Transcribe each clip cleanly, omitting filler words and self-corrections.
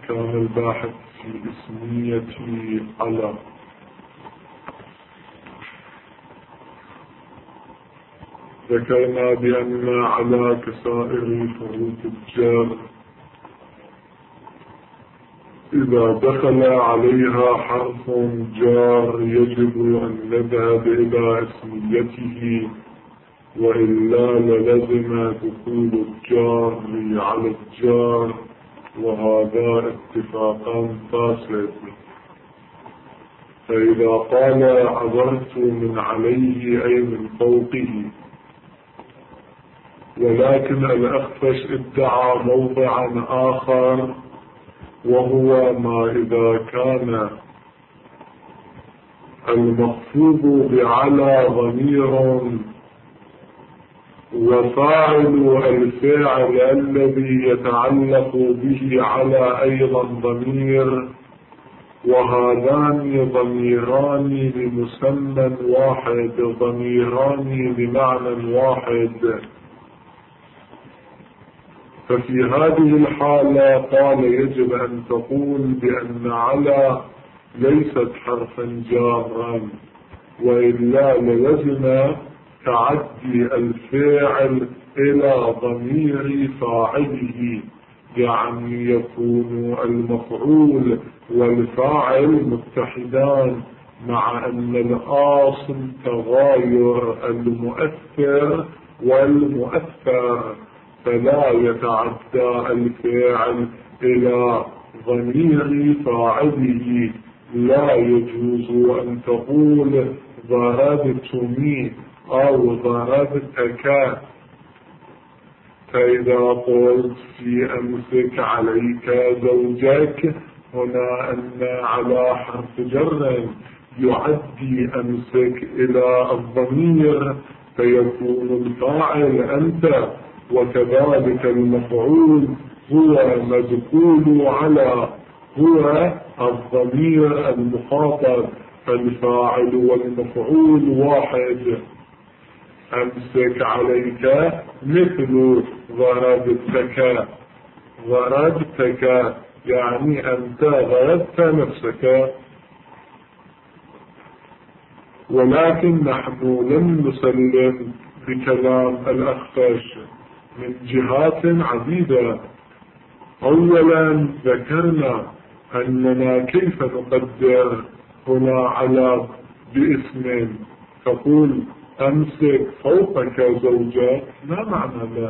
كان الباحث في اسمية على. ذكرنا بأن على كسائر حروف الجر إذا دخل عليها حرف جار يجب أن نذهب إلى اسميته، وإلا للزم دخول الجار على الجار، وهذا اتفاقا فاسد. فإذا قال عبرت من عليه أي من فوقه، ولكن الأخفش ادعى موضعا آخر، وهو ما إذا كان المخفوض بعلى ضمير وفاعل الفعل الذي يتعلق به على أيضا ضمير، وهذان ضميران لمسمى واحد، ضميران بمعنى واحد. ففي هذه الحالة قال يجب أن تقول بأن على ليست حرفا جارا، وإلا للزم تعدي الفاعل إلى ضمير فاعله، يعني يكون المفعول والفاعل متحدان، مع أن الأصل تغاير المؤثر والمؤثر، فلا يتعدى الفاعل إلى ضمير فاعله. لا يجوز أن تقول ضربتني أو ضربتك. فإذا قلت في أمسك عليك زوجك، هنا أن على حرف جر يعدي أمسك إلى الضمير، فيكون الفاعل أنت، وكذلك المفعول هو مدخول على، هو الضمير المخاطب، فالفاعل والمفعول واحد. أمسك عليك مثل ضربتك، ضربتك يعني أنت ضربت نفسك. ولكن نحن لم نسلم بكلام الأخفش من جهات عديدة. أولا ذكرنا أننا كيف نقدر هنا على باسم، تقول أمسك فوقك زوجك، لا معنى له.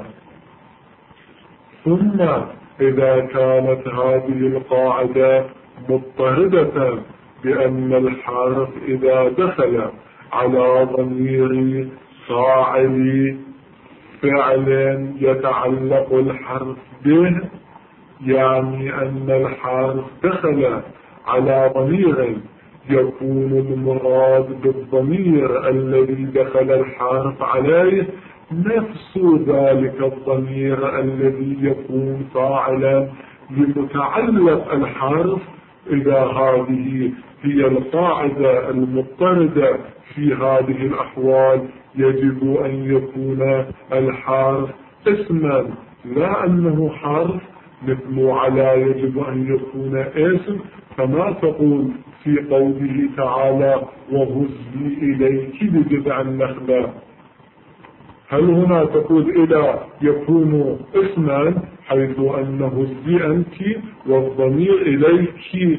ثم إذا كانت هذه القاعدة مضطردة بأن الحرف إذا دخل على ضمير فاعل فعل يتعلق الحرف به، يعني أن الحرف دخل على ضمير، يكون المراد بالضمير الذي دخل الحرف عليه نفس ذلك الضمير الذي يكون فاعلا لمتعلق الحرف. إذا هذه هي القاعدة المضطردة في هذه الأحوال، يجب أن يكون الحرف اسما، لا أنه حرف. مثل على يجب أن يكون اسم، كما تقول في قوله تعالى وهزي إليك بجذع النخلة. هل هنا تقول إلى يكون اسما، حيث أنه هزي أنت والضمير إليك؟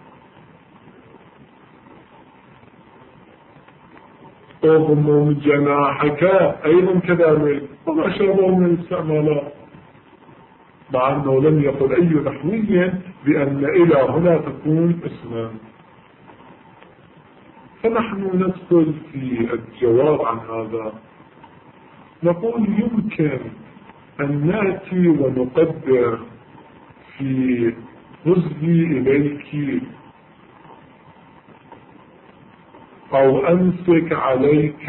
اضمم جناحك أيضا كذلك، وما شابه من الاستعمالات، مع أنه لم يقل أي نحوي بأن إلى هنا تكون اسما. فنحن ندخل في الجواب عن هذا، نقول يمكن أن نأتي ونقدر في هزي إليك أو أمسك عليك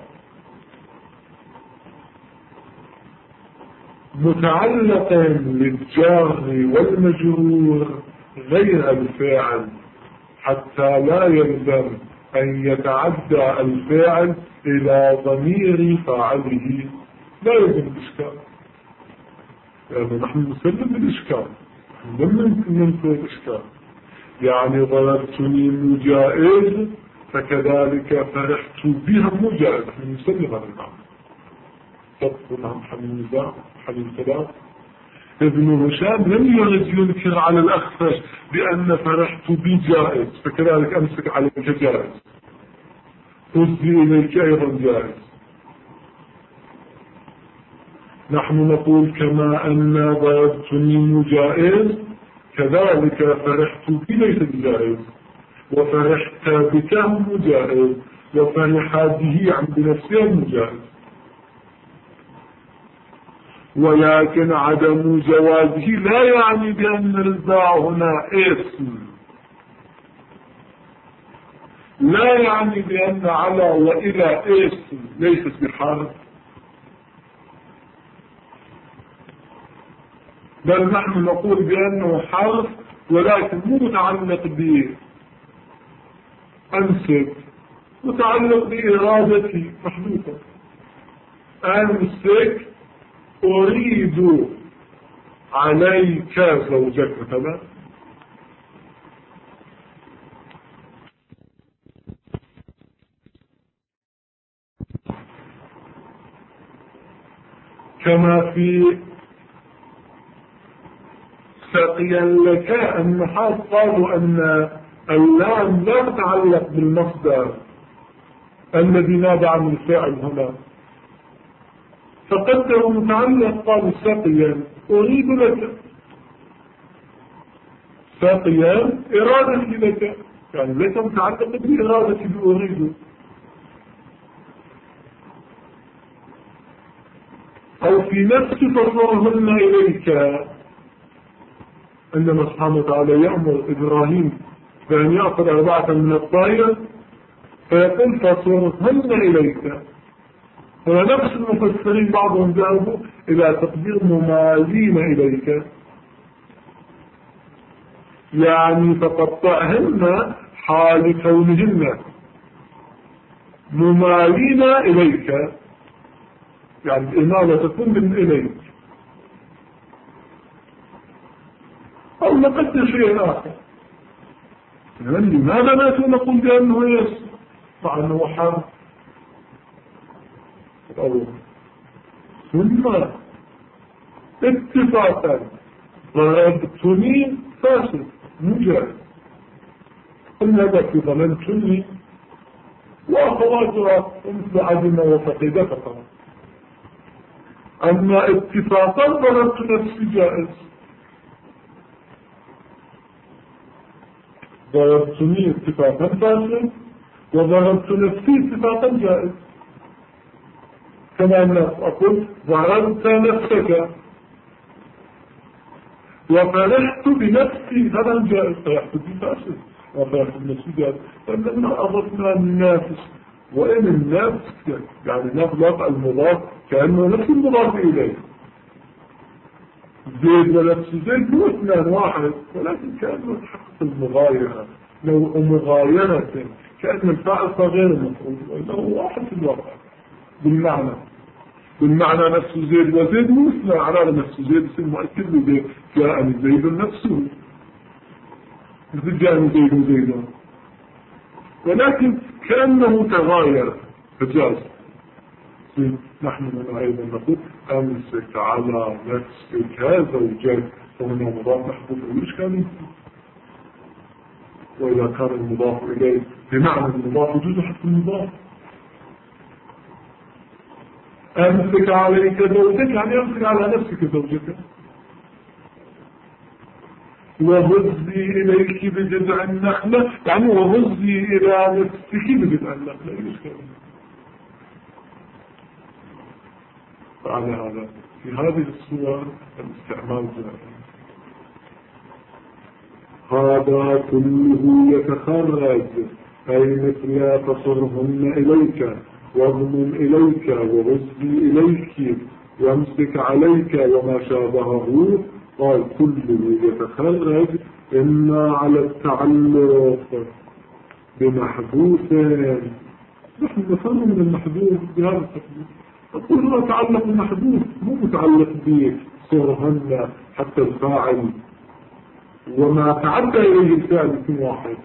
متعلقا للجار والمجرور غير الفاعل، حتى لا يلزم أن يتعدى الفاعل إلى ضمير فاعله. لا يلزم الإشكال، لأنه نحن نسلم بالإشكال. من الإشكال. يعني ضربتني مجائز فكذلك فرحت بها مجائز، نحن نسمي هذا المعنى. طبعا حليم سلام ابن هشام لم يرد ينكر على الأخفش بأن فرحت بجائز فكذلك أمسك عليك جائز، أزي إليك أيضا جائز. نحن نقول كما أن ضربتني مجائز كذلك فرحت بي ليس بجائز، وفرحت بك مجائز، وفرح به عن بنفسه مجائز. ولكن عدم جوازه لا يعني بأن الباء هنا اسم، لا يعني بأن على وإلى اسم ليست بحرف، بل نحن نقول بأنه حرف ولكن مو متعلق بأمسك، متعلق بإرادتي محدودة. أمسك أريد عليك زوجك مثلا، كما في سقيا لك النحاة قالوا أن اللام لا تتعلق بالمصدر الذي نابع عن الفعل هنا، فقدروا متعلق قالوا سقيا أريد لك، سقيا إرادتي لك، يعني ليس متعلق بإرادتي بأريد. أو في نفس فصرهن إليك، عندما سبحانه وتعالى يأمر إبراهيم بأن يأخذ 4 من الطير فيقول فصرهن إليك. ونفس المفسرين بعضهم ذهبوا إلى تقدير ممالين إليك، يعني تقطعهن حال كونهن ممالين إليك، يعني الإمالة تكون من إليك. أو نقدر شيء آخر، لماذا لا نقول بأنه يسر مع أنه حرف؟ ثم اتفاقا ضربتني فاسد مجرد، قلنا لك ظلمتني وأخواتها مثل عدم وفقد فقط. أما اتفاقا ضربت نفسي جائز، ضربتني اتفاقا فاسد وضربت نفسي اتفاقا جائز. كما أن أقول ضربت نفسك وفرحت بنفسي، هذا جائز. فرحت بفاسد وفرحت بنفسي جائز، لأننا أضفنا النافس، وإن النافس يعني نغلق المضاف كأنه نفس المضاف إليه. زيد ونفس زيد هو 2 واحد، ولكن كأنه تحقق المغايرة، لو مغايرة كأن الفاعل غير المفعول وإنه واحد في الواقع بالمعنى نفس زيد وزيد مثل على نفس زيد يصير مؤكد له جاءني زيد نفسه، مثل جاءني زيد وزيد، ولكن كأنه تغاير فجاز. نحن أيضا نقول أمسك على نفسك زوجك، وهنا مضاف محبوب الإشكال. وإذا كان المضاف إليه بمعنى المضاف يجوز حتى المضاف. أمسك عليك زوجك يعني أمسك على نفسك زوجك. وهزي إليك بجذع النخلة يعني وهزي إلى نفسك بجذع النخلة. فعلى هذا في هذه الصور الاستعمال جائز. هذا كله يتخرج، أي مثل تصرهن إليك واضمن إليك وغزي إليك وامسك عليك وما شابهه، قال كله يتخرج إما على التعلق بمحذوف، نحن نفهم من المحذوف بهذا التقدير، نقول هو تعلق بمحذوف مو متعلق بصرهن حتى الفاعل وما تعدى إليه الفعل يكون واحد.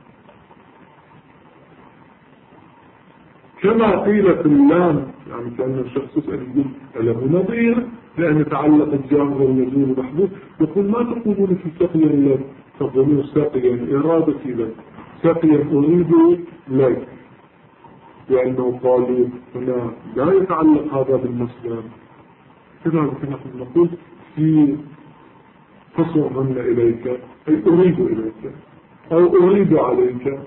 كما قيل في اللام، يعني كأن الشخص يسأل يقول له نظير لأن يتعلق الجامع والنزول محدود، يقول ما تقولون في سقيا لك؟ تقولون سقيا إرادتي لك، سقيا أريد لك، لأنه قالوا هنا لا يتعلق هذا بالمصدر. كذلك نحن نقول في قصرهن إليك أي أريد إليك أو أريد عليك.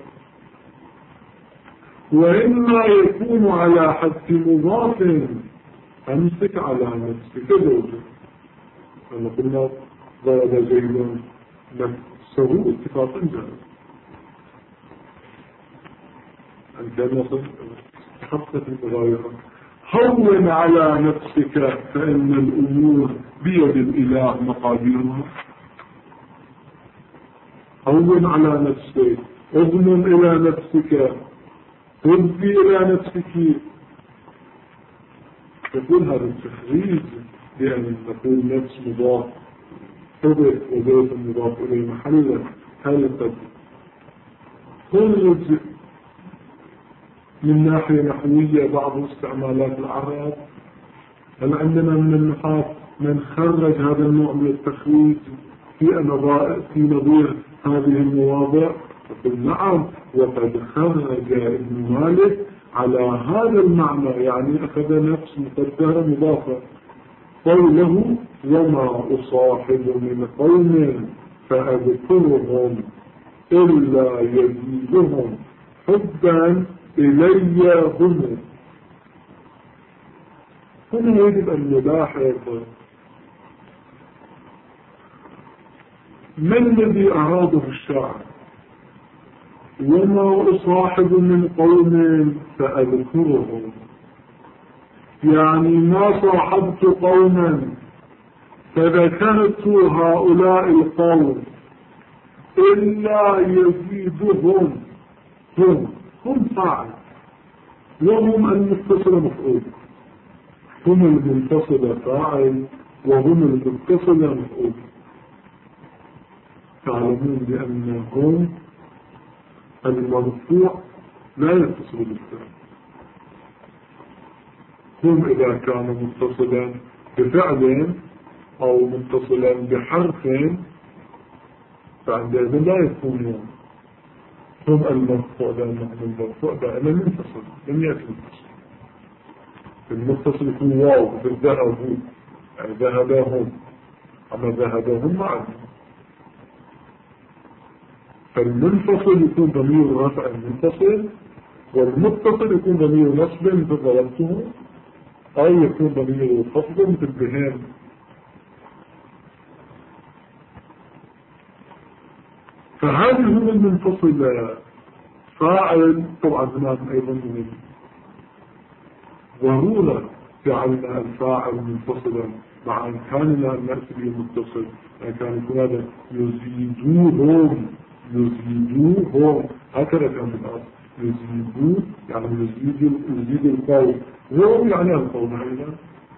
وإما يكون على حد مضاف أمسك على نفسك زوجك، أنا قلنا ضرب زيد نفسه اتفاقا جائز، أن كان يصل خطة المغايرة. هون على نفسك فإن الأمور بيد الإله مقاديرها. هون على نفسك، اضمن إلى نفسك، تبدي إلى نفسك. يقول هذا التخريج بأن نقول نفس مضاف حدث وزيت المضاف إليه محلا، هل قد خرج من ناحية نحوية بعض استعمالات العرب؟ هل عندنا من النحاة من خرج هذا النوع من التخريج في نظير هذه المواضع؟ يقول نعم، وقد خرج ابن مالك على هذا المعنى، يعني أخذ نفس مقدرة مضافة. قوله وما أصاحب من قوم فأذكرهم إلا يزيدهم حبا إلي هم. هنا يجب أن نلاحظ ما الذي أراده الشاعر. وما أصاحب من قوم فأذكرهم، يعني ما صاحبت قوما فذكرت هؤلاء القوم إلا يزيدهم. هم فاعل وهم المتصل مفعول، هم المنفصل فاعل وهم المتصل مفعول. تعلمون بأنهم المرفوع لا يتصل بالفعل. هم إذا كانوا متصلا بفعل أو متصلا بحرف فعندئذ لا يكونون هم المرفوع، لأنهم المرفوع دائما منفصل لم يأتي متصل. المتصل يكون واو بالذهب، يعني ذهبهم، أما ذهبهم معهم. فالمنفصل يكون ضمير رفع منفصل، والمتصل يكون ضمير نصب مثل ضربته، أو يكون ضمير خفض مثل بهام. فهذه هم المنفصل فاعل. طبعا هناك أيضا من ضرورة جعلنا الفاعل منفصلا مع إمكاننا أن نأتي به متصل، يعني كان يكون هذا يزيدوهم هكذا كان من الأصل يزيدوا، يعني يزيد القوم، وهم يعني القوم أيضا.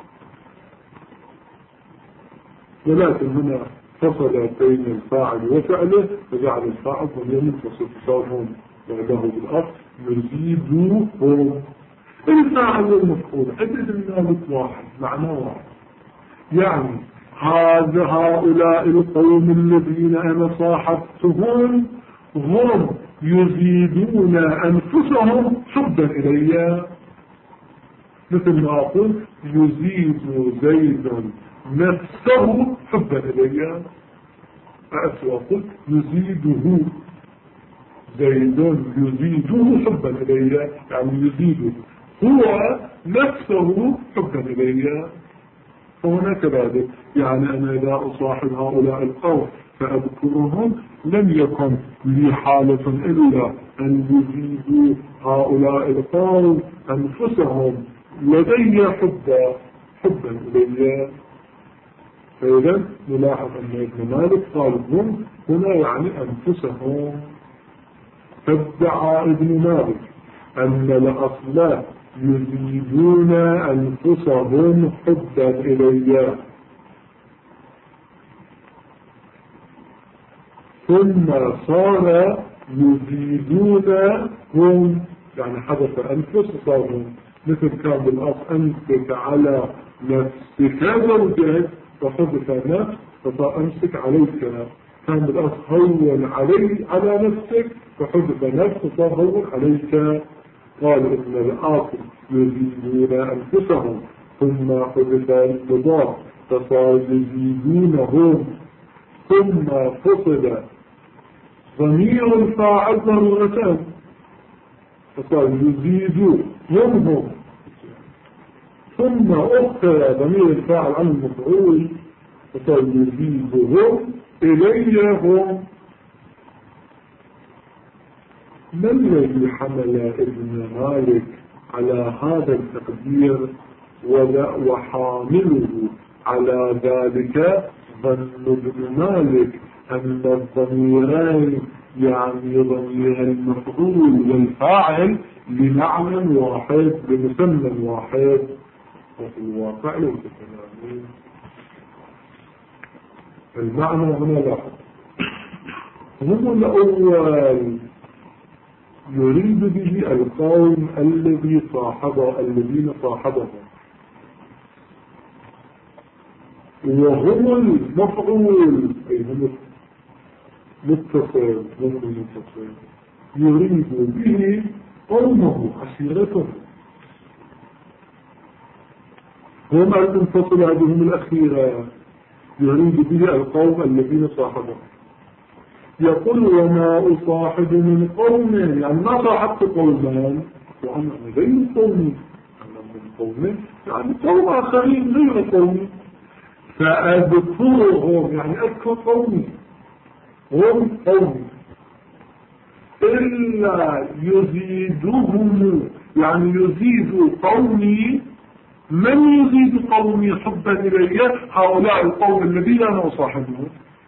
ولكن هنا فصل بين الفاعل وفعله فجعل الفاعل ضمير منفصل، صارهم بعده بالأصل يزيدوهم. الفاعل والمفعول عدد المالك واحد، معنى واحد، يعني هؤلاء القوم الذين أنا صاحبتهم هم يزيدون أنفسهم حبا إلي، مثل ما أقول يزيد زيد نفسه حبا إلي، أقول يزيده زيد يزيده حبا إلي، يعني يزيده هو نفسه حبا إلي. فهنا كذلك، يعني أنا إذا أصاحب هؤلاء القوم فأذكرهم لم يكن لي حالة إلا أن يزيدوا هؤلاء القوم أنفسهم لدي حبا إلي. فإذا نلاحظ أن ابن مالك قال هم هنا يعني أنفسهم. فادعى ابن مالك أن الأصل يزيدون أنفسهم حبا إلي. ثم صار يزيدون هم، يعني حدث أنفس صاروا مثل كان بالأصل أمسك على نفسك زوجك فحدث نفس فصار أمسك عليك، كان بالأصل هون على نفسك فحدث نفس فصار هون عليك. قال إن الآخر يزيدون أنفسهم ثم حدث المضاف فصار يزيدونهم ثم فصل ضمير الفاعل ضرورتان فصار يزيدون هم ثم أخر ضمير الفاعل عن المفعول فصار يزيدهم إليهم. ما الذي حمل ابن مالك على هذا التقدير وحامله على ذلك؟ ظن ابن مالك أن الضميرين يعني ضمير المفعول والفاعل لمعنى واحد بمسمى واحد، وفي الواقع ليس كذلك. المعنى هنا لاحظ هم الأول يريد به القوم الذين صاحبهم، وهم المفعول أي هم متصل، يريد به قومه عشيرته، هم المنفصل هذهم الأخيرة يريد به القوم الذين صاحبهم. يقول وما أصاحب من قوم، يعني ما صاحبت قومان وأنا غير قومي، أنا من قوم يعني قوم آخرين غير قومي، فأذكرهم يعني أذكر قومي هم قومي، إلا يزيدهم يعني يزيد قومي. من يزيد قومي حبا إلي؟ هؤلاء القوم الذين أنا أصاحبهم،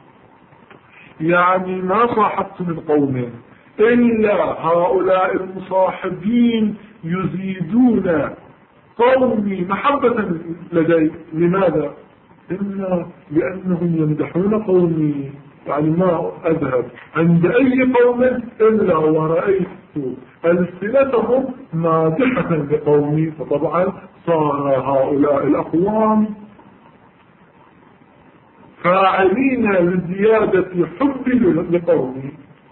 يعني ما صاحبت من قوم إلا هؤلاء المصاحبين يزيدون قومي محبة لدي. لماذا؟ إلا لأنهم يمدحون قومي، يعني ما أذهب عند أي قوم إلا ورأيت ألسنتهم مادحة لقومي، فطبعا صار هؤلاء الأقوام فاعلين لزيادة حب لقومي.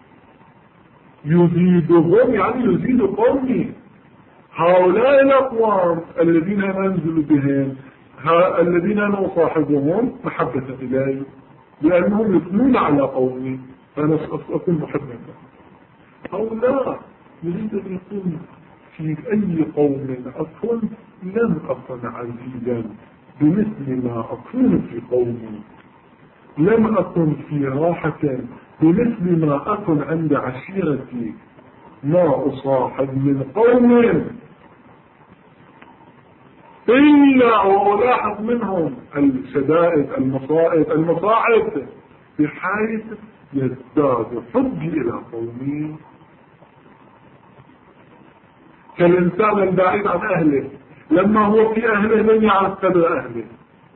يزيدهم يعني يزيد قومي، هؤلاء الأقوام الذين أنزل بهم الذين أنا أصاحبهم محبة إلي، لأنهم يثنون على قومي فأنا أكون محبا لهم. هؤلاء يريد أن يكون في أي قوم أكون لم أكن عزيزا بمثل ما أكون في قومي، لم أكن في راحة بمثل ما أكن عند عشيرتي، ما أصاحب من قوم إلا وألاحظ منهم الشدائد المصاعب بحيث يزداد حبي إلى قومي. كالإنسان البعيد عن أهله لما هو في أهله لم يعرف قدر أهله،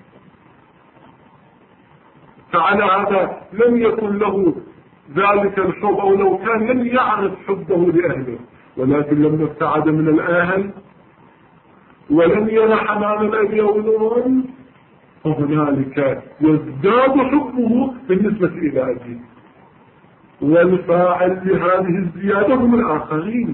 فعلى هذا لم يكن له ذلك الحب، أو لو كان لم يعرف حبه لأهله، ولكن لما ابتعد من الأهل ولم يرى حنان الأبي والأم فهنالك يزداد حبه بالنسبة إلى أبيه، والفاعل لهذه الزيادة هم الآخرين،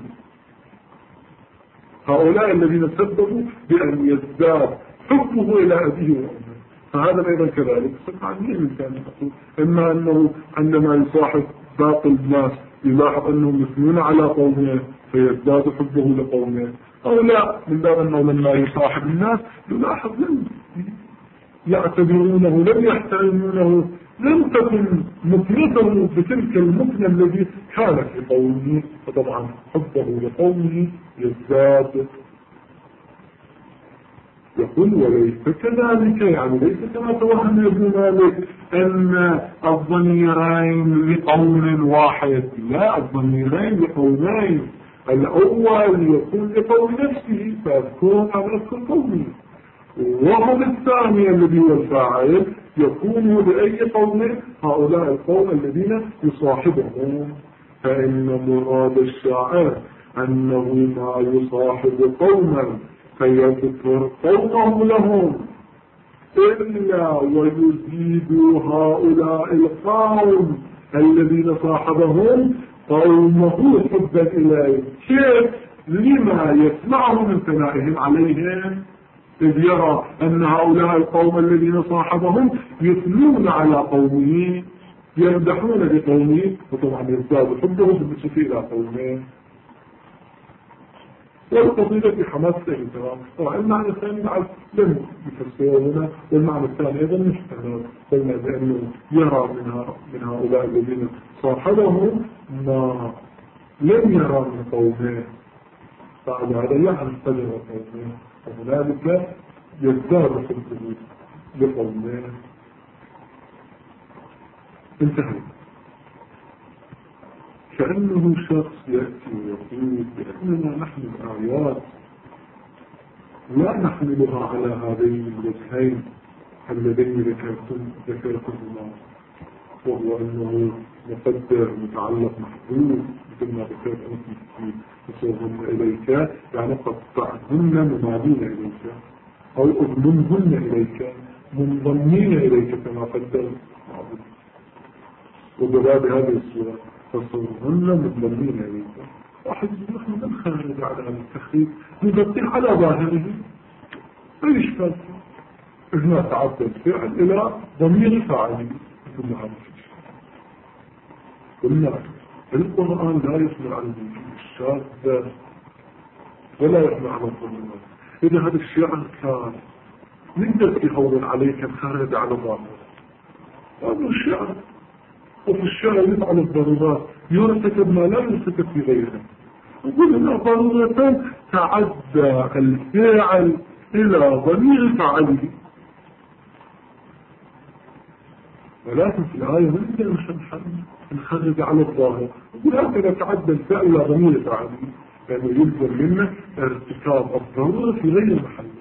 هؤلاء الذين سببوا بأن يزداد حبه إلى أبيه وأمه. فهذا أيضا كذلك سمع مين الإنسان يقول إما أنه عندما يصاحب باقي الناس يلاحظ أنهم يثنون على قومه فيزداد حبه لقومه، أو لا من باب أنه لما يصاحب الناس يلاحظ لم يعتبرونه لم يحترمونه، لم تكن مكنته بتلك المكنة الذي كان في قومه، فطبعا حبه لقومه يزداد. يقول وليس كذلك، يعني ليس كما توهم ابن مالك أن الضميرين لقوم واحد، لا، الضميرين لقومين، الأول يكون لقوم نفسه فأذكرهم أو أذكر قومي، وهم الثاني الذي هو الفاعل يكونوا لأي قوم هؤلاء القوم الذين يصاحبهم. فإن مراد الشاعر أنه ما يصاحب قوما فيذكر قومهم لهم إلا ويزيد هؤلاء القوم الذين صاحبهم قومه حبا إليه. كيف؟ لما يسمعه من ثنائهم عليهم، إذ يرى أن هؤلاء القوم الذين صاحبهم يثنون على قومه، يمدحون بقومه، وطبعا يزداد حبه بالنسبة إلى قومه. والقصيدة في حماس الإنترام. طبعا المعنى الثاني بعد لم يفسره هنا، والمعنى الثاني أيضا محتمل، قلنا بأنه يرى من هؤلاء الذين صاحبهم ما لم يرى من قومه، فعلى هذا يعرف قدر قومه، وهنالك يزداد حبه لقومه. انتهى. كأنه شخص يأتي ويقول بأننا نحن الآيات لا نحملها على هذين الوجهين اللذين ذكرتهما، وهو أنه مقدر متعلق محدود مثل ما ذكرت أنت في وصولهن إليك، يعني قطعهن ممالين إليك أو أضمنهن إليك منضمين إليك كما قدر معبود، وبباب هذه الصورة فصورهن منضمين إليك. واحد يقول نحن من خارج على هذا التخريج نغطي على ظاهره، أي إشكال؟ هنا تعدى الفعل إلى ضمير فاعل. قلنا القرآن لا يحمل على الشاذ ولا يحمل على الضمير. إذا هذا الشيء كان نقدر يهون عليك الخارج على ظاهره، هذا الشيء. وفي الشارع يفعل الضرورات يرتكب ما لا يرتكب في غيره. نقول إن ضرورة تعدى الفعل إلى ضمير فاعله، ولكن في الآية ما نقدر نخرج على الظاهر. نقول هكذا تعدى الفعل إلى ضمير فاعله، لأنه يلزم منه ارتكاب الضرورة في غير محله.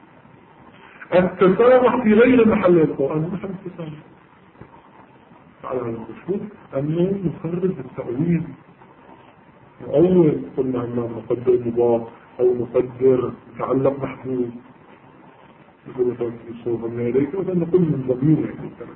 التسامح في غير محل القرآن مش التسامح على المشهور أنه مخرج التأويل. أول قلنا أنه مقدر مضاف أو مقدر متعلق محدود، يقول مثلا في صوفا إليك وأن نقول من ضمين إليك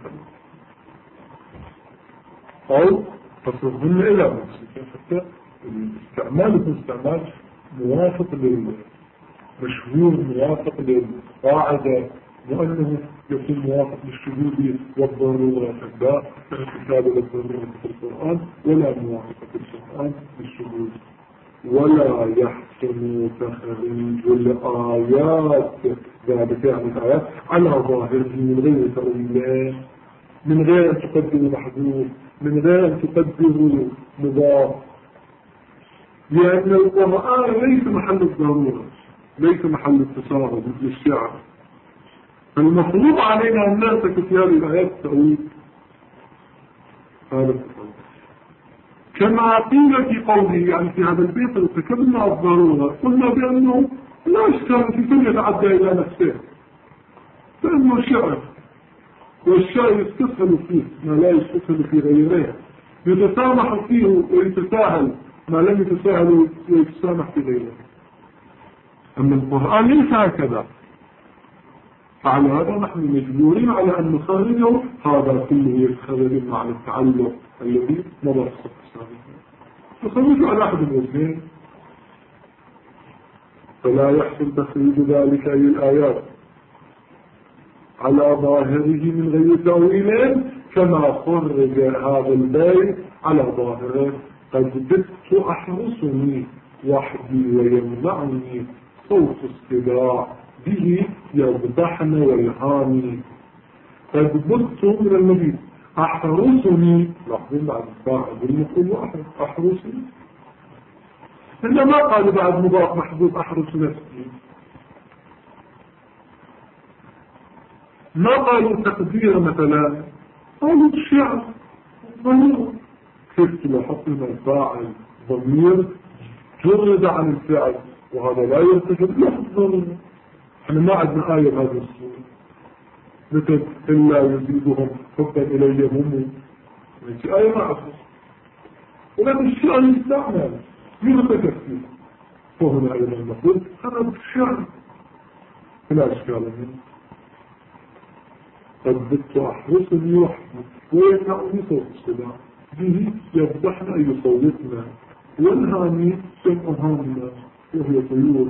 أو تصرفهن إلى نفسك، حتى الاستعمال يكون استعمال موافق للمشهور، موافق للقاعدة، وأنه يكون موافق للشذوذ والضرورة، لا ارتكاب للضرورة في القرآن ولا موافقة في القرآن للشذوذ. ولا يحسن تخريج الآيات، ذلك يعني الآيات على ظاهره من غير تأويل، من غير أن تقدروا محذوف، من غير أن تقدروا مضاف، لأن القرآن ليس محل الضرورة، ليس محل التصارف مثل الشعر. فالمفروض علينا أن نأتك في هذه الآيات التأويل. هذا التأويل كما قيل في قوله، يعني في هذا البيت ارتكبنا الضرورة، قلنا بأنه لا إشكال في كل يتعدى إلى نفسه، لأنه شعر، والشعر يستسهل فيه ما لا يستسهل في غيره، يتسامح فيه ويتساهل ما لم يتساهل ويتسامح في غيره. أما القرآن ليس هكذا، فعلى هذا نحن مجبورين على أن نخرجه، هذا كله يتخرج مع التعلق الذي مضى في الصف السابق، نخرجه على أحد الوجهين. فلا يحصل تخريج ذلك أي الآيات على ظاهره من غير تأويل، كما خرج هذا البيت على ظاهره: قد بت أحرسني وحدي ويمنعني صوت الصداع به يضبحن ويهاني. قد بت من المبيت أحرسني، لاحظين بعد الفاعل بالمقول أحرسني، إنما قال بعد مضاف محذوف أحرس نفسي، ما قالوا تقدير مثلا، قالوا الشعر ضمير. كيف تلاحظ ان الفاعل ضمير جرد عن الفعل، وهذا لا يرتكب لفظ ضمير. احنا ما عندنا آية بهذا الصورة، مثل إلا يزيدهم حبا إلي هم في آية معصر، ولكن الشعر يستعمل يغطى فيه، وهنا أيضا نقول هذا بالشعر لا إشكال منه. قد بت أحرصني وحدي ويمنعني صوت السلام به يذبحن أن يصوتنا والهامي سمع هامنا وهي طيور،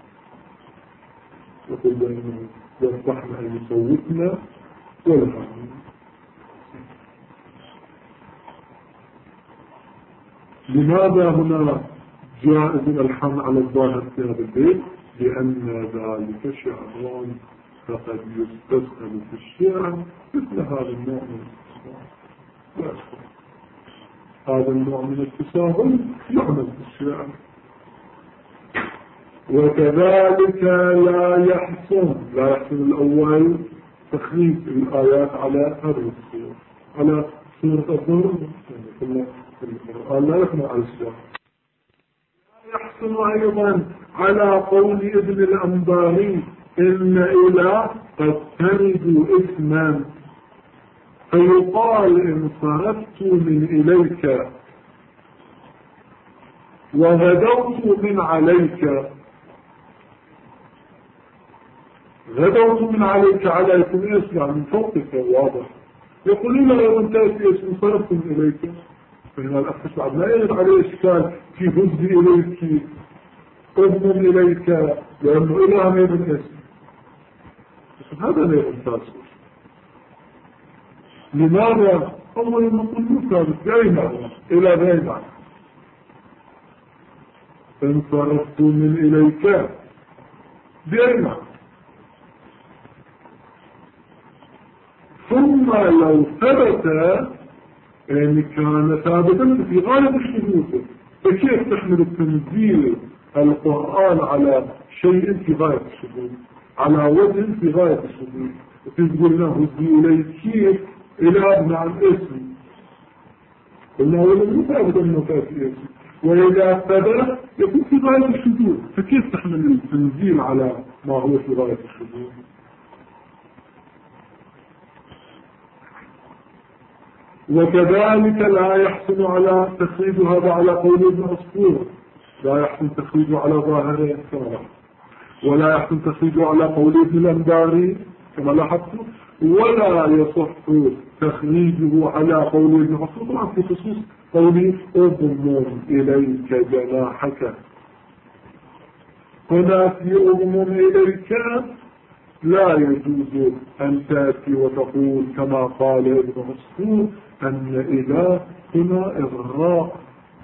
وقل بينهم يذبحن أن يصوتنا والهامي. لماذا هنا جاء من الحمل على الظاهر في هذا البيت؟ لأن ذلك شعر فقد يستسهل في الشعر مثل هذا النوع من التساهل. هذا النوع من التساهل يعمل في الشعر. وكذلك لا يحسن الأول تخريج الآيات على هذه الصورة، على سورة الظهر يعني القرآن لا يحمل على الشعر. لا يحسن أيضا على قول ابن الأنباري إن إلى قد ترد إثما فيقال إن صرفت من إليك وغدوت من عليك. غدوت من عليك على يكون يسمع من فوقك واضح. يقولون لو تأتي اسم صرفت من إليك، فهنا الأخص بعد لا يرد عليه إشكال في هزي إليك أضمن إليك لأنه إله ما يبن اسم. هذا لا يمتاز. لماذا؟ أول نقول مثابت بأي معنى إلى بأي معنى. إن صرفت من إليك بأي معنى. ثم لو ثبت يعني كان ثابتا في غالب الشروط، فكيف تحمل التنزيل القرآن على شيء في غاية الشروط، على وجه في غاية الشروط، وتقول له هزي إليك إلى ابن عن اسم، قلنا هو لم يثابت أنه في اسم، وإذا ثبت يكون في غاية الشروط، فكيف تحمل التنزيل على ما هو في غاية الشروط؟ وكذلك لا يحسن على تخريج هذا على قول ابن عصفور، لا يحسن تخريجه على ظاهره كما لاحظت، ولا يحسن تخريجه على قول ابن الأنباري كما لاحظت، ولا يصح تخريجه على قول ابن عصفور طبعا في خصوص قوله اضمن إليك جناحك. هنا في اضمن إليك لا يجوز أن تأتي وتقول كما قال ابن عصفور أن إله هنا إغراء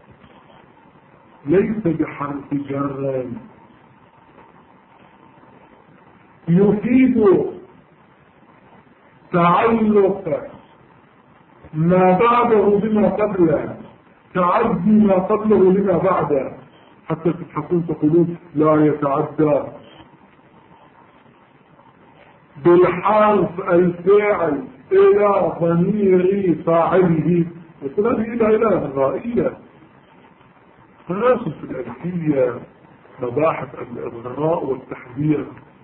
ليس بحرف جر، يفيد تعلق ما بعده بما قبله، تعدي ما قبله لما بعده، حتى تتحقون تقولون لا يتعدى بالحرف الفاعل إلى ضمير فاعله، يقول هذه إلى إغرائية. فناسب في الألفية مباحث الإغراء والتحذير.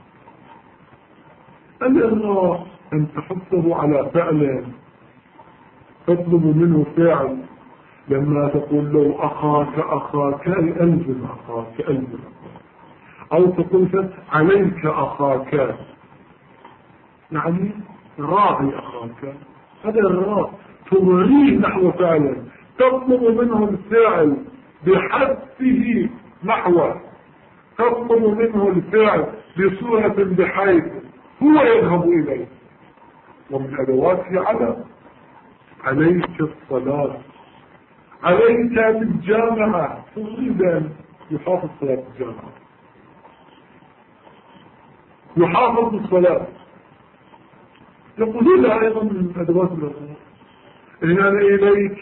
الإغراء أن تحطه على فعل تطلب منه فعل، لما تقول له أخاك ألزم أخاك، أو تقول عليك أخاك يعني راعي أخاك، هذا الراء تريد نحو فعلا، تطلب منه الفعل بحثه نحوه، تطلب منه الفعل بصورة بحيث هو يذهب إليه. ومن أدواته عليك الصلاة، عليك بالجامعة، تريد أن يحافظ صلاة الجامعة، يحافظ الصلاة. يقولون لها أيضا من أدوات الأخرى إن إليك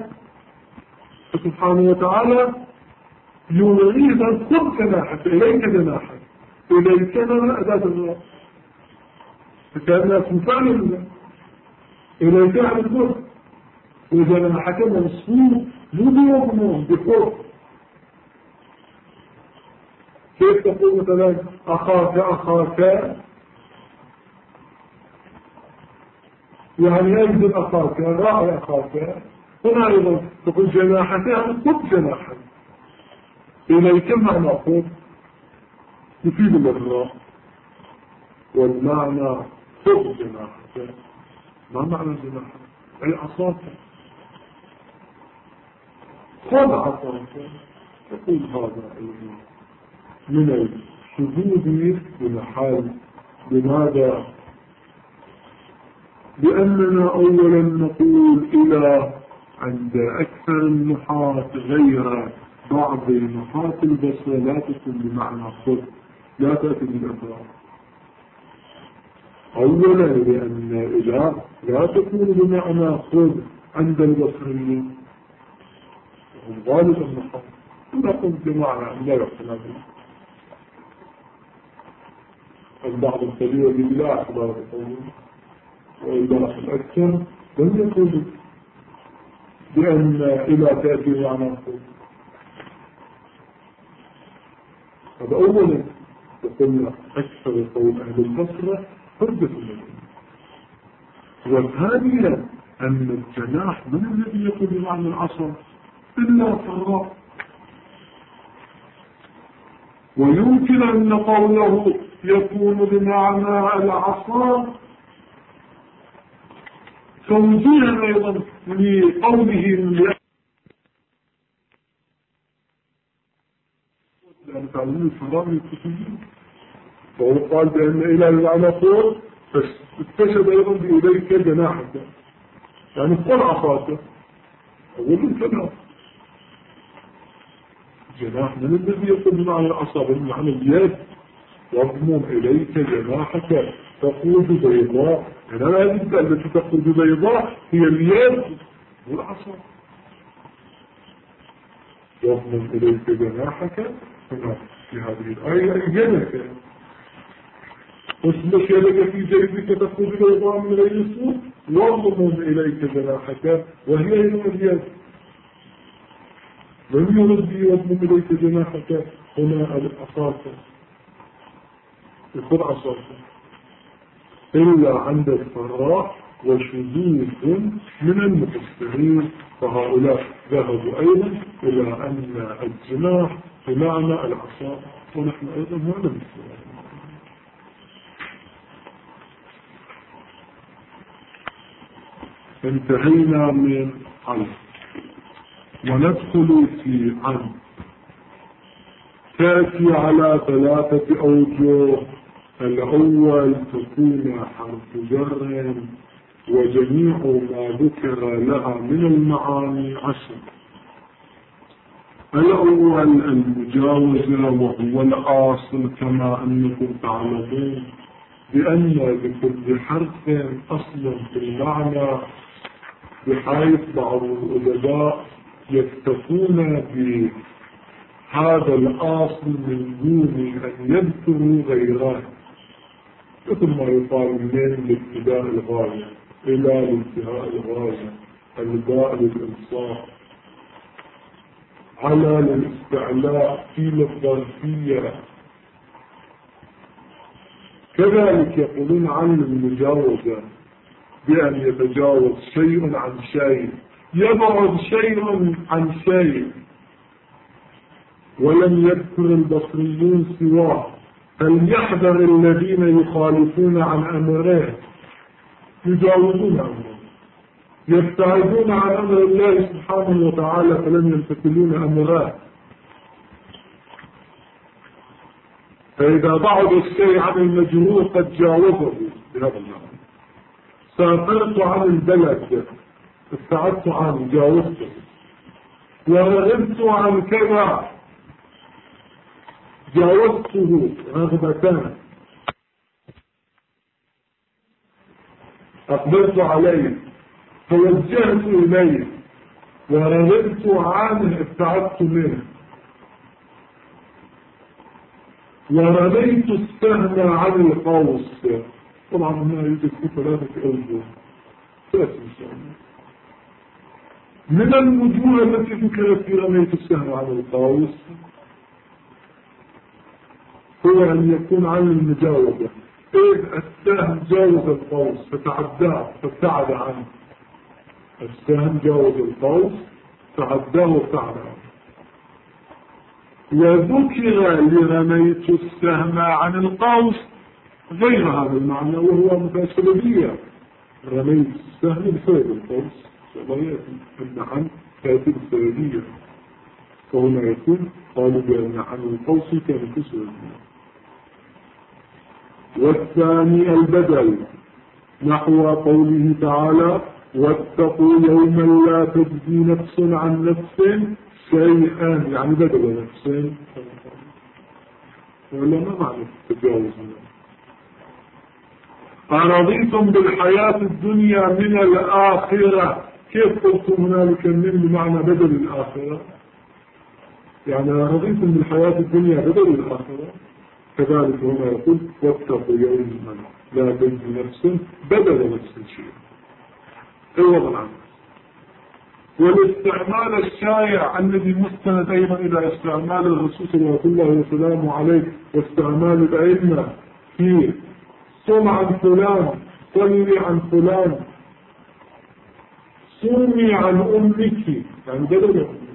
سبحانه وتعالى يريد أن خذ جناحك، إليك جناحك، إليك لنا أداة الرب، فكأنها تفعل الله إليك عن الخذ، وجناحك منصوب مضمون بخذ. كيف تقول مثلا أخاك يعني أجد أخاك راعي أخاك. هنا أيضا تقول جناحتان خذ جناحا إليك معنى خذ يفيد الإغراء، والمعنى خذ جناحتان. ما معنى جناحتان؟ أي عصاك، خذ عصاك. تقول هذا أيضا من الشذوذ بمحال. لماذا؟ لأننا أولا نقول إلى عند أكثر النحاة غير بعض نحاة البصرة لا تكون بمعنى خذ، لا تأتي بالإفراد. أولا لأن إله لا تكون بمعنى خذ عند البصريين، وهم غالب النحاة نقول بمعنى لا يقتنع به. البعض الكبير بالله أخبار القوم، وإلا الأكثر لم يقولوا بأن إلى تأتي معنى خذ. هذا أولا. وقلنا أكثر قول أهل البصرة حجة المدينة. وثانيا أن الجناح من الذي يقول بمعنى العصا إلا فراء. ويمكن أن قوله يكون بمعنى العصا توجيها أيضا لقوله لأن تعلمون الفراغ الكتبين، وهو قال بأن إلى المعنى فوق فاستشهد أيضا بإليك جناحك، يعني قل عصاك. أول الجناح جناح من الذي يقول بمعنى العصا بمعنى اليد. واضمم إليك جناحك تخرج بيضاء. يعني هذه التي تخرج بيضاء هي اليد والعصا. واضمم إليك جناحك هنا في هذه الآية يدك، واسلك يدك في جيبك تخرج بيضاء من غير سوء. واضمم إليك جناحك وهي اليد. لم يرد واضمم إليك جناحك هنا العصاك، يكون عصاك إلا عند الفراغ وشذوذ من المفسرين، فهؤلاء ذهبوا أيضا إلى أن الجناح بمعنى العصا، ونحن أيضا هذا المسلم. انتهينا من عن، وندخل في عن. تأتي على 3 أوجه. الأول تكون حرف جر، وجميع ما ذكر لها من المعاني 10. الأول المجاوزة، وهو الأصل كما أنكم تعلمون بأن لكل حرف أصل في المعنى، بحيث بعض الأدباء يكتفون بهذا الأصل من دون أن يذكروا غيره، مثل ما يقال من لابتداء الغاية إلى لانتهاء الغاية، الباء للإنصاف، على للاستعلاء في الظرفية. كذلك يقولون عن المجاوزة بأن يتجاوز شيء عن شيء، يبعد شيء عن شيء، ولم يذكر البصريون سواه. فليحذر الذين يخالفون عن أمره، يجاوزون أمره، يبتعدون عن أمر الله سبحانه وتعالى، فلم يمتثلون أمره. فإذا بعض الشيء عن المجروح قد جاوزه بهذا المعنى. سافرت عن البلد، ابتعدت عنه، جاوزته. ورغبت عن كذا، جاوزته رغبتان. أقبلت عليه، توجهت إليه، ورغبت عنه، ابتعدت منه. ورميت السهم عن القوس. طبعا هنا يوجد في 3 أوجه، 3 إن شاء الله. من الوجوه التي ذكرت في رميت السهم عن القوس هو أن يكون عن المجاوبة، إذ السهم جاوز القوس فتعداه فابتعد عنه. السهم جاوز القوس تعداه وابتعد عنه. وذكر لرميت السهم عن القوس غير هذا المعنى وهو مفاسلبية. رميت السهم بسبب القوس الله يأتي أن عن تأتي بالسببية. فهنا يكون قالوا بأن عن القوس كان كسببية. والثاني البدل نحو قوله تعالى واتقوا يوما لا تجزي نفس عن نفس شيئا يعني بدل نفس. ولا ما معنى التجاوز؟ أرضيتم بالحياة الدنيا من الآخرة. كيف قلتم هنالك من بمعنى بدل الآخرة؟ يعني أرضيتم بالحياة الدنيا بدل الآخرة. كذلك هنا يقول واتقوا يوما لا تجزي نفس بدل نفس شيء. الوضع عنه. والاستعمال الشائع الذي مستند أيضا إلى استعمال الرسول صلى الله عليه وسلم عليه واستعمال الأئمة في صم عن فلان صلي عن فلان صومي عن أمك يعني بدل أمك.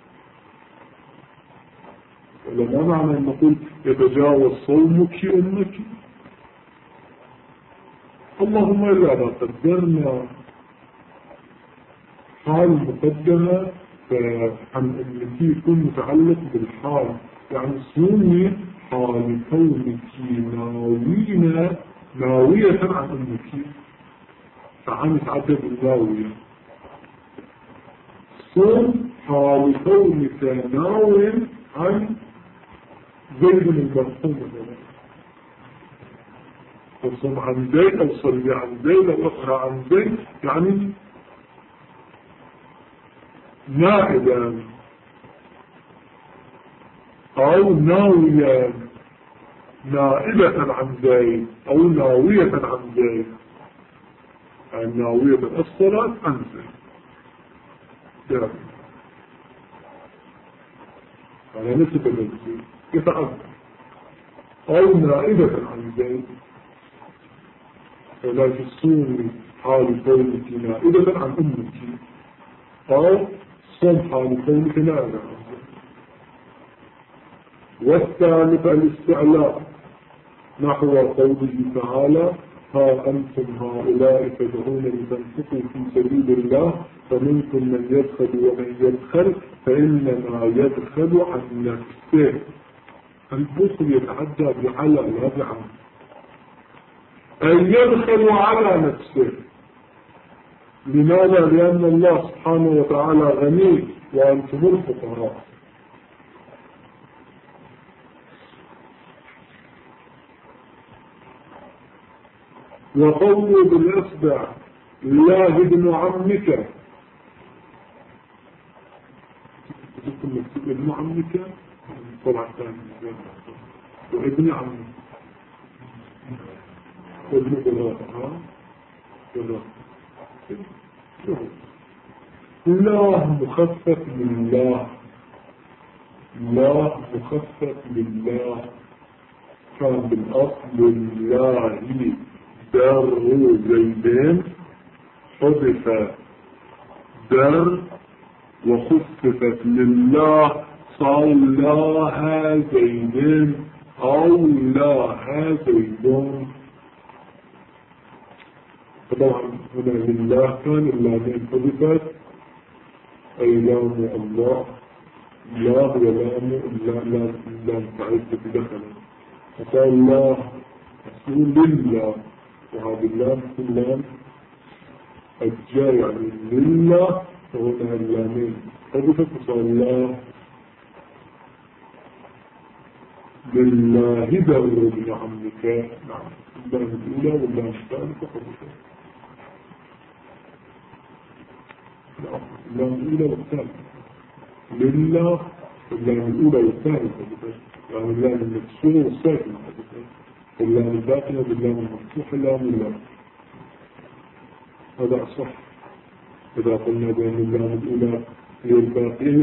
ولا ما معنى أن نقول يتجاوز صومك أمك؟ اللهم إلا ما قدرنا حال مقدمة فعن أمك يكون متعلق بالحال يعني صومي حال كونك ناوية عن أمك فعن يتعدد الناوية. صوم حال كونك ناوي عن زيد المرحوم وصوم عن زيد أو صلي عن زيد أو أقرأ عن زيد يعني نائبا أو ناويا نائبة عن زيد أو ناوية عن زيد يعني ناوية الصلاة عن زيد على نسبة الزيد يتعدى أو نائبة عن زيد فلا تصومي حال كونك نائبة عن أمك أو صوم حال كونك نائبة عن زيد. والثالث الاستعلاء نحو قوله تعالى ها أنتم هؤلاء تدعون لتنفقوا في سبيل الله فمنكم من يدخل ومن يدخل فإنما يدخل عن نفسه. البخل يتعدى بعلى لا بعن أن يدخل على نفسه. لماذا؟ لأن الله سبحانه وتعالى غني وأنتم الفقراء. وقوله بالإصبع الله ابن عمك ابن عمك طبعا ثاني وابن عمك ابن قراءة الله مخفف لله الله مخفف لله كان بالأصل لله در زيدين حذف در وخففت لله صار لا زيدين أو لا زيدون. طبعا هنا لله كان اللامين حذفت أي لام الله لا هو لام تعرف بدخله فصار الله رسول لله وهذا اللام كلام الجاي يعني لله وهنا اللامين حذفت وصار الله لله در ابن عمك. نعم اللام الأولى واللام الثالثة حذفت. اللام الأولى والثالثة لله اللام الأولى والثالثة يعني اللام المكسورة والساكنة اللام الباقية باللام المفتوح اللام الله. هذا صح إذا قلنا بأن اللام الأولى هي الباقية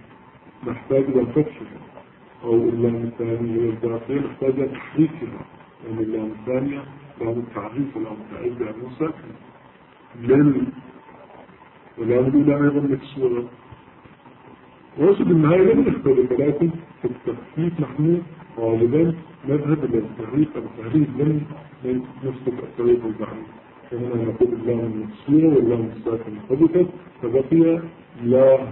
نحتاج إلى فتحها أو اللام الثانية هي الباقية نحتاج إلى تحريكها يعني اللام الثانية لام التعريف ولام التعريف لأنه ساكن لل ولام الأولى أيضا مكسورة. وأقصد النهاية لم يختلف، ولكن في التخفيف نحن غالبا نذهب إلى التحريف. التحريف لم نسلك الطريق البعيد، فهنا نقول اللام المكسورة واللام الساكنة حدثت فبقي لا.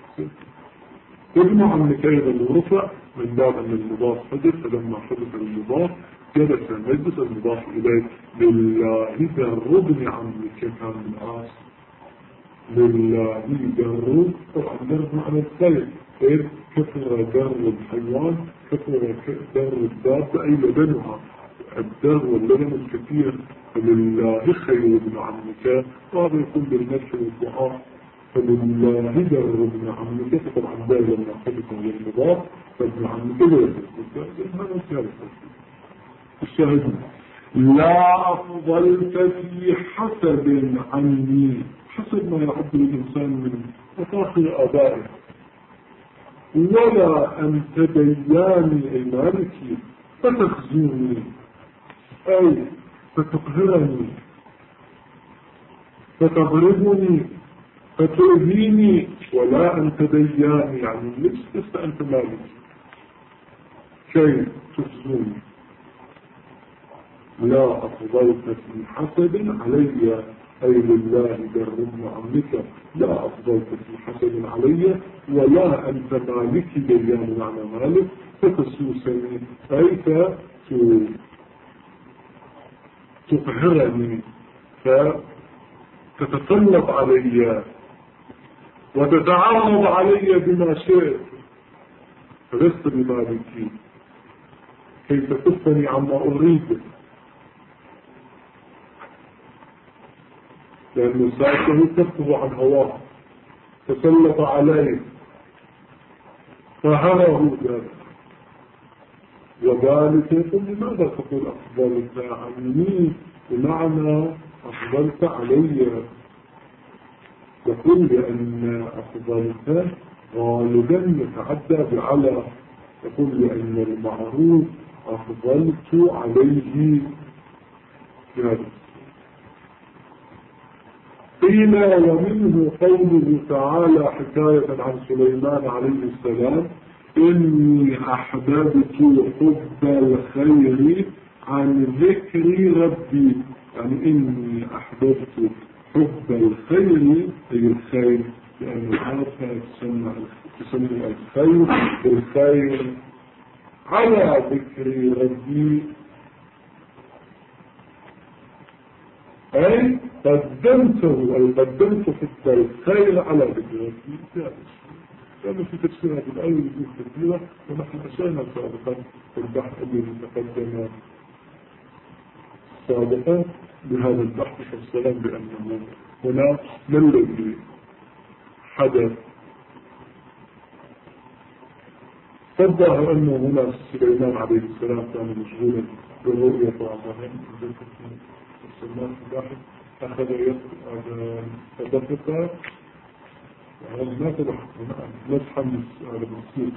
تجمع النكاية الرفع من باب أن المضاف حدث، فلما حدث المضاف جلس المجلس المضاف إليه لله دربني عنك كان الآس لله درب. طبعا درب معنى الخير، خير كثر در الحيوان كثر در الدابة أي لبنها، الدر واللبن الكثير فلله خير ابن عمك، وهذا يكون بالمدح والدعاء. فلله در ابن عمك، طبعا دار لما حدث للمضاف فابن عمك لا يدرس هذا الثالث. الشاهد لا أفضلت في حسب عني، حسب ما يعد الإنسان من مفاخر آبائه، ولا أن تدياني أي مالكي فتخزوني أي فتقهرني فتضربني فتؤذيني، ولا أن تدياني يعني لست أنت مالكي كي تخزوني. لا أفضلت في حسد علي أي لله درهم عمك، لا أفضلت في حسد علي ولا أنت مالكي ديان معنى مالك فتسوسني أي فتقهرني فتتطلب علي وتتعرض علي بما شئت، فلست بمالكي كي تكفني عما أريد، لأنه ساعته تكتب عن هواه تسلط عليه فهره ذلك. وذلك يقول لماذا تقول أفضلت عني بمعنى أفضلت علي؟ يقول لأن أفضلت غالبا يتعدى بعلى، يقول لأن المعروف أفضلت عليه ذلك. قيل ومنه قوله تعالى حكاية عن سليمان عليه السلام إني أحببت حب الخير عن ذكر ربي، يعني إني أحببت حب الخير أي الخير، لأن العرفة تسمى الخير بالخير على ذكر ربي، أي قدمته أي قدمت حب الخير على ذكر ربي. كان في تفسيرها في الآية التي كثيرة، ونحن أشرنا سابقا في البحث الذي تقدم سابقا بهذا البحث والسلام بأنه هنا ما الذي حدث. فالظاهر أنه هنا سليمان عليه السلام كان مشغولا بالرؤية وعمرين السلمان في البحث أخذ يدفقها ما تبحث لا تحمس على المسير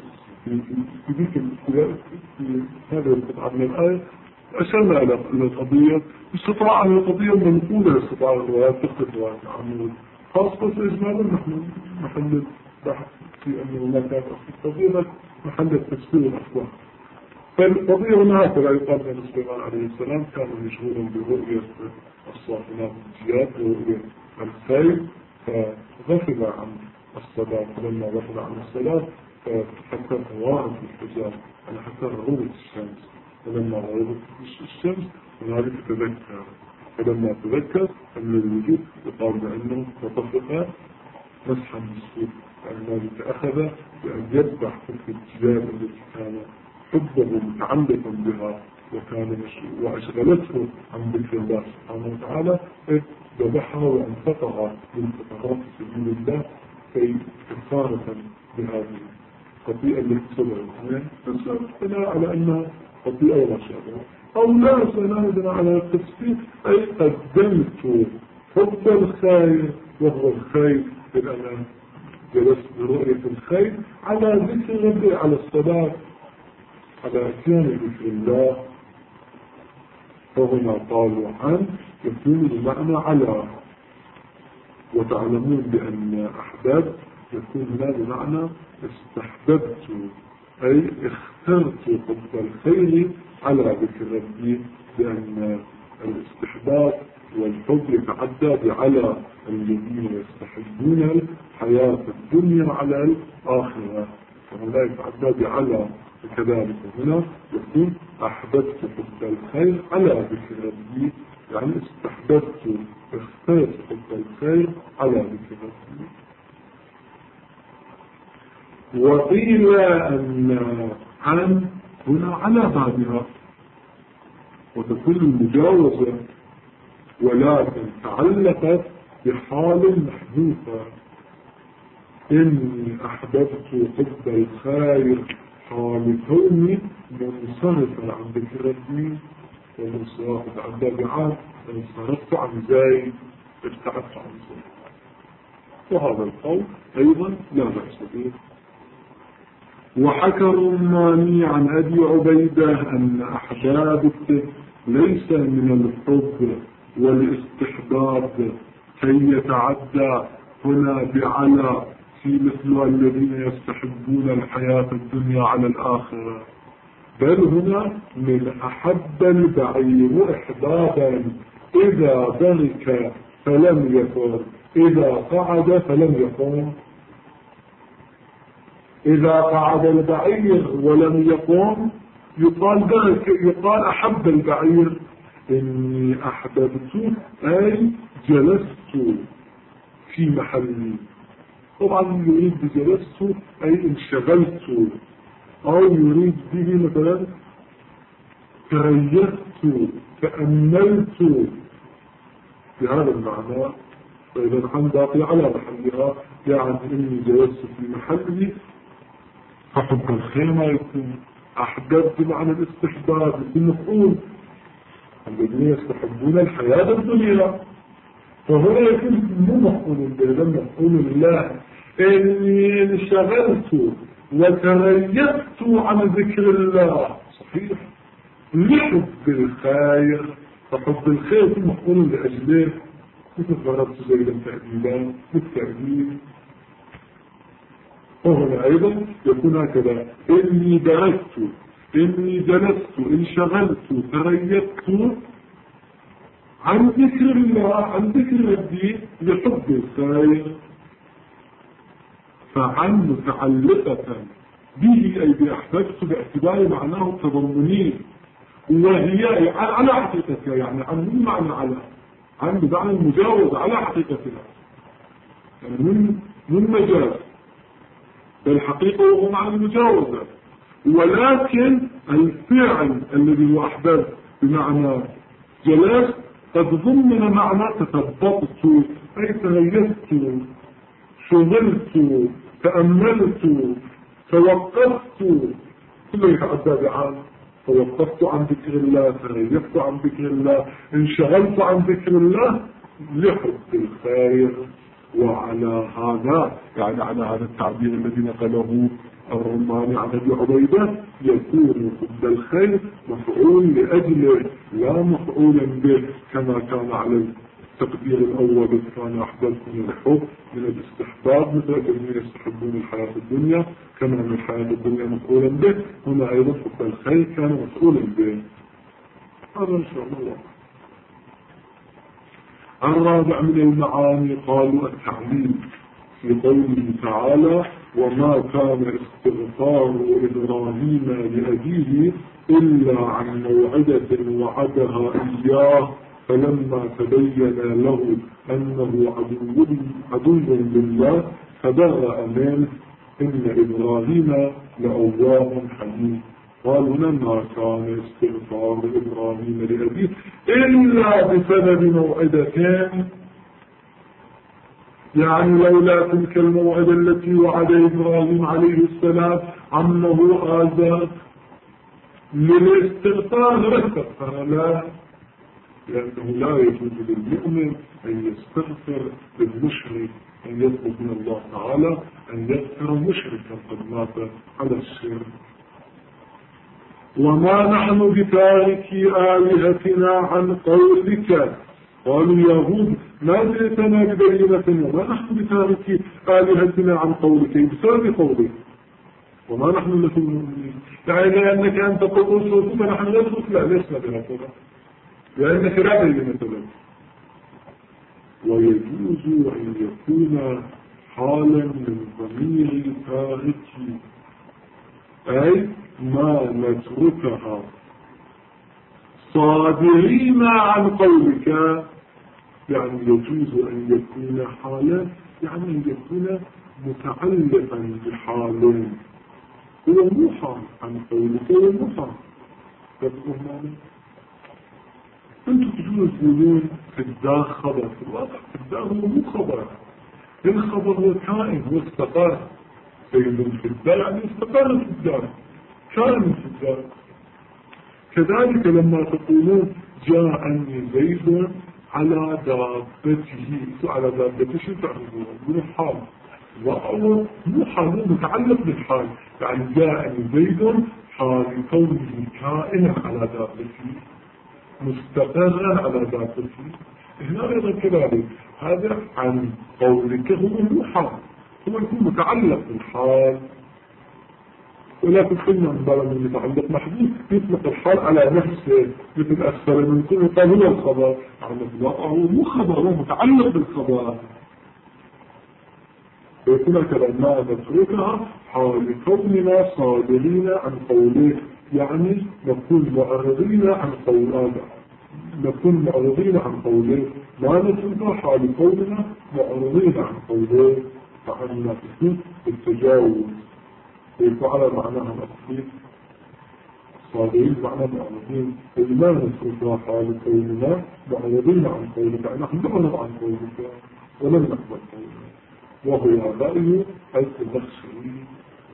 في هذا القطعة من الآية. أشرنا إلى القضية استطاع أن القضية منقولة استطاع الروايات تخطئ رواية عمود خاصة إجمالا نحن محل البحث في أنه ما كانت القضية محل التفسير الأخبار. فالقضية هنا هكذا يقال أن سليمان عليه السلام كان مشغولا برؤية الصافنات الجياد ورؤية الخير، فغفل عن الصلاة. فلما غفل عن الصلاة حتى توارد الحجاب يعني حتى غروب الشمس، فلما غروب الشمس هنالك تذكر، فلما تذكر أن الوجود يقال بأنه تطفق مسحا بالسوء، يعني ذلك أخذ بأن يذبح تلك الجبال التي كان حبه متعلقا بها وكان وأشغلته عن ذكر الله سبحانه وتعالى، ذبحها وأنفقها للفقراء في سبيل الله كي كفارة بهذه الخطيئة التي صدرت، بس بناء على أنها خطيئة ولا شابه، أو لا سنادنا على التفسير أي قدمت حب الخير وهو الخير لأن جلست برؤية الخير على ذكر ربي، على الصلاة، على أتيان ذكر الله فهنا قالوا عن يكون المعنى على. وتعلمون بأن أحباب يكون هنا بمعنى استحببت، أي اخترت حب الخير على ذكر ربي، لأن الاستحباب والحب يتعدى بعلى الذين يستحبون الحياة الدنيا على الآخرة، فهنا يتعدى بعلى. وكذلك هنا يكون أحببت حب الخير على ذكر ربي، يعني استحببت اخترت حب الخير على ذكر ربي. وقيل أن عن هنا على بابها وتكون المجاوزة، ولكن تعلقت بحال محذوفة. إني أحببت حب الخير حال كوني منصرفا عن ذكر ربي، ومنصرفا عن تابعات، انصرفت عن زايد، ابتعدت عن زايد. وهذا القول أيضا لا بأس به. وحكى الرماني عن أبي عبيدة أن أحبابك ليس من الحب والاستحباب كي يتعدى هنا بعلى في مثل الذين يستحبون الحياة الدنيا على الآخرة، بل هنا من أحب البعير إحبابا إذا برك فلم يكن، إذا قعد فلم يقوم. إذا قعد البعير ولم يقوم يقال برك، يقال أحب البعير. إني أحببت أي جلست في محلي. طبعا يريد بجلست أي انشغلت، أو يريد به مثلا تريثت تأملت بهذا المعنى. فإذا كان باقي على محلها يعني إني جلست في محلي، فحب الخير ما يكون. أحببت بمعنى الاستحباب المفعول الذين يستحبون الحياة الدنيا، فهنا يكون مو مفعول به بل مفعول الله. إني انشغلت وتريثت عن ذكر الله، صحيح، لحب الخير، فحب الخير يكون مفعول لأجله، مثل ضربت زيدا تأديبا بالتأديب. وهنا أيضا يكون هكذا: إني درست، إني جلست، انشغلت، تريثت عن ذكر الله، عن ذكر ربي لحب الخير. فعن متعلقة به أي بأحببت باعتبار معناه التضمني، وهي على حقيقتها، يعني عن من معنى عن بمعنى المجاوزة على حقيقتها، يعني من مجاز، بالحقيقة وهو معنى المجاوزة. ولكن الفعل الذي هو أحببت بمعنى جلست قد ضمن معنى تثبطت، أي تغيرت، شغلت، تأملت، توقفت، كله يتعدى بعام. توقفت عن ذكر الله، تغيرت عن ذكر الله، انشغلت عن ذكر الله لحب الخير. وعلى هذا يعني على هذا التعبير الذي نقله الرماني عن أبي عبيدة يكون حب الخير مفعول لأجله لا مفعولا به كما كان على التقدير الأول إذ كان أحببت من الحب من الاستحباب مثل الذين يستحبون الحياة الدنيا، كما أن الحياة الدنيا مفعولا به، هنا أيضا حب الخير كان مفعولا به. هذا إن شاء الله. الرابع من المعاني قالوا التعليل في قوله تعالى: وما كان استغفار إبراهيم لأبيه إلا عن موعدة وعدها إياه فلما تبين له أنه عدو لله فبرأ منه إن إبراهيم لأواه حليم. قال هنا: ما كان استغفار إبراهيم لأبيه إلا بسبب موعدتين، يعني لولا تلك الموعدة التي وعد إبراهيم عليه السلام عمه آزار للاستغفار لاستغفر له، لأنه لا يجوز للمؤمن أن يستغفر للمشرك، أن يطلب من الله تعالى أن يغفر مشركا قد مات على الشرك. وما نحن بتاركي آلهتنا عن قولك. قالوا اليهود ما جئتنا ببينة وما نحن بتاركي آلهتنا عن قولك بسبب قولك وما نحن لكم مؤمنين. يعني لأنك أنت تقول صوتك نحن لا نصوت لا لسنا بهكذا لأنك لا بينة لك. ويجوز أن يكون حالا من ضمير تاركي أي ما نتركها صادرين عن قولك. يعني يجوز أن يكون حالا يعني أن يكون متعلقا بحال هو مو حال عن قولك هو مو حال. أنتم تجوز تقولون في الدار خبر في الواقع في الدار هو مو خبر. الخبر هو كائن هو استقر سيد في الدار يعني استقر في الدار كائن في الدار. كذلك لما تقولون جاءني زيد على دابته على دابته شو تعرفون من الحال وهو مو حال متعلق بالحال. يعني جاءني زيد حال كونه كائنا على دابته مستقرا على دابته. هنا أيضا كذلك هذا عن قولك هو مو حال هو يكون متعلق بالحال. ولكن قلنا من بلد المتعلق محدود يطلق الحال على نفسه مثل أسفل من كل قال هو الخبر على الواقع هو مو خبر هو متعلق بالخبر. ويكون كلامنا نتركها حال كوننا صادرين عن قوله يعني نكون معرضين عن قوله نكون معرضين عن قوله ما نتركها حال كوننا معرضين عن قوله فعلنا التجاوز ويفعل معناها الأصلي صادرين معنى معرضين وما نتركها حال كوننا معرضين عن قولك يعني نحن نعرض عن قولك ولم نقبل قولك وهو رأي النخعي.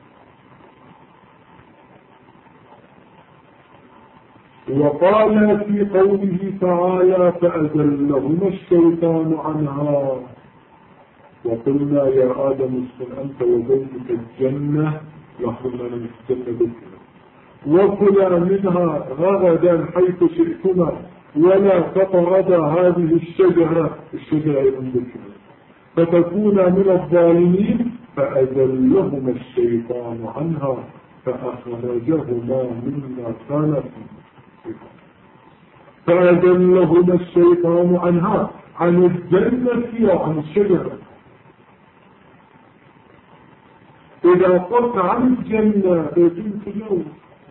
وقال في قوله تعالى فأزلهما الشيطان عنها وقلنا يا آدم اسكن أنت وزوجك الجنة وحرمنا من الجنة بك وكلا منها رغدا حيث شئتما ولا تقربا هذه الشجرة عندكما فتكون من الظالمين. فأزلهما الشيطان عنها فأخرجهما مما كان فيه. فأزلهما الشيطان عنها عن الجنة وعن الشجرة. إذا قلت عن الجنة يكون تجاوز.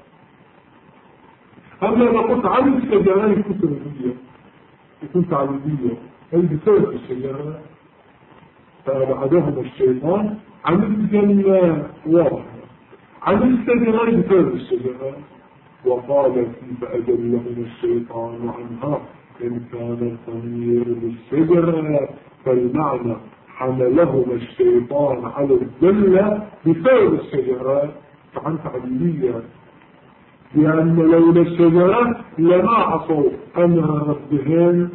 أما إذا قلت عن الشجرة يكون سلبية يكون تعليمية أي بسبب الشجرة. فأبعدهما الشيطان عن الجنة واضح عن الشجرة بسبب الشجرة. وقال في فأزلهما الشيطان عنها إن كان الضمير للشجرة فالمعنى حملهما الشيطان على الذلة بسبب الشجرة فعن تعليمية لأن لولا الشجرة لما عصوا أمر ربهم.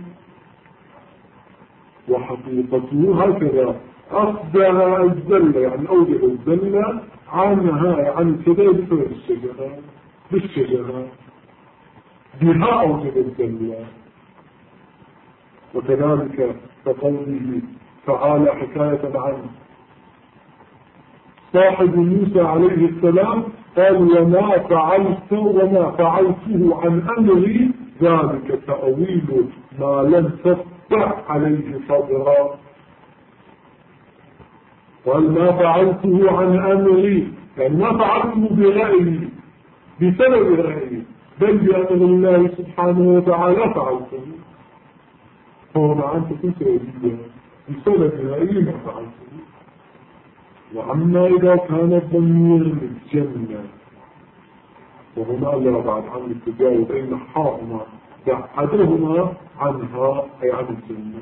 وحقيقته هكذا أصدها الذلة يعني أوجد الذلة عنها عن كذا بسبب الشجرة بالشجرة بها أوجد الذلة. وكذلك كقوله تعالى حكاية عن صاحب موسى عليه السلام قال وما فعلته عن أمري ذلك تأويل ما لم تستطع عليه صبرا. قال ما فعلته عن أمري يعني ما فعلته برأيي بسبب رأيي بل بأمر الله سبحانه وتعالى فعلته. فهنا أنت كنت أجيبها بسبب رأيي ما فعلته. وأما إذا كان الضمير للجنة وهنا لا بعد عن التجاوز بين حاهما بعدهما عنها أي عن الجنة.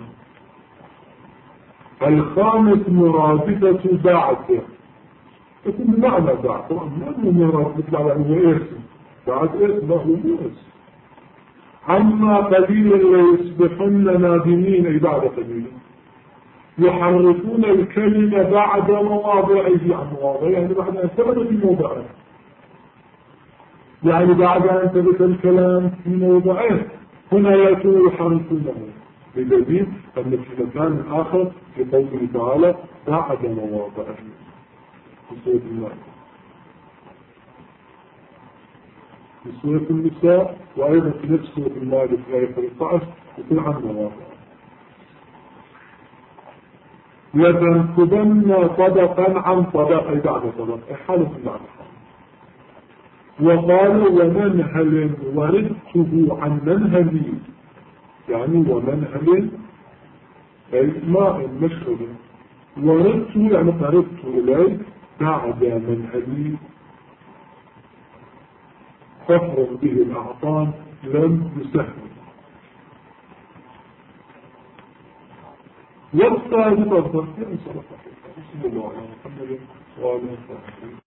الخامس مرادفة بعد يكون بمعنى بعد طبعا ما هو مرادفة يعني هو اسم بعد اسم هو اسم. عما قليلا ليصبحن نادمين أي بعد قليلا يحرفون الكلمة بعد مواضعه عن مواضعه يعني بعد أن ثبت في موضعه. يعني بعد أن ثبت الكلام في موضعين هنا يأتون يحرفونه بدليل أن في مكان آخر في قوله تعالى بعد مواضعه في سورة المائدة في سورة النساء وأيضا في نفس سورة المائدة في آية 13 يكون عن مواضع لتنكبن طبقا عن طبق أي بعد طبق أي حالة بعد حالة. وقال ومنهل وردته عن منهلي يعني ومنهل أي ماء مشرب وردته يعني قربت إليه بعد منهلي فخر به الأعطان لم يسهل. والثالث الضرب بسم الله على محمد وعلى آله وصحبه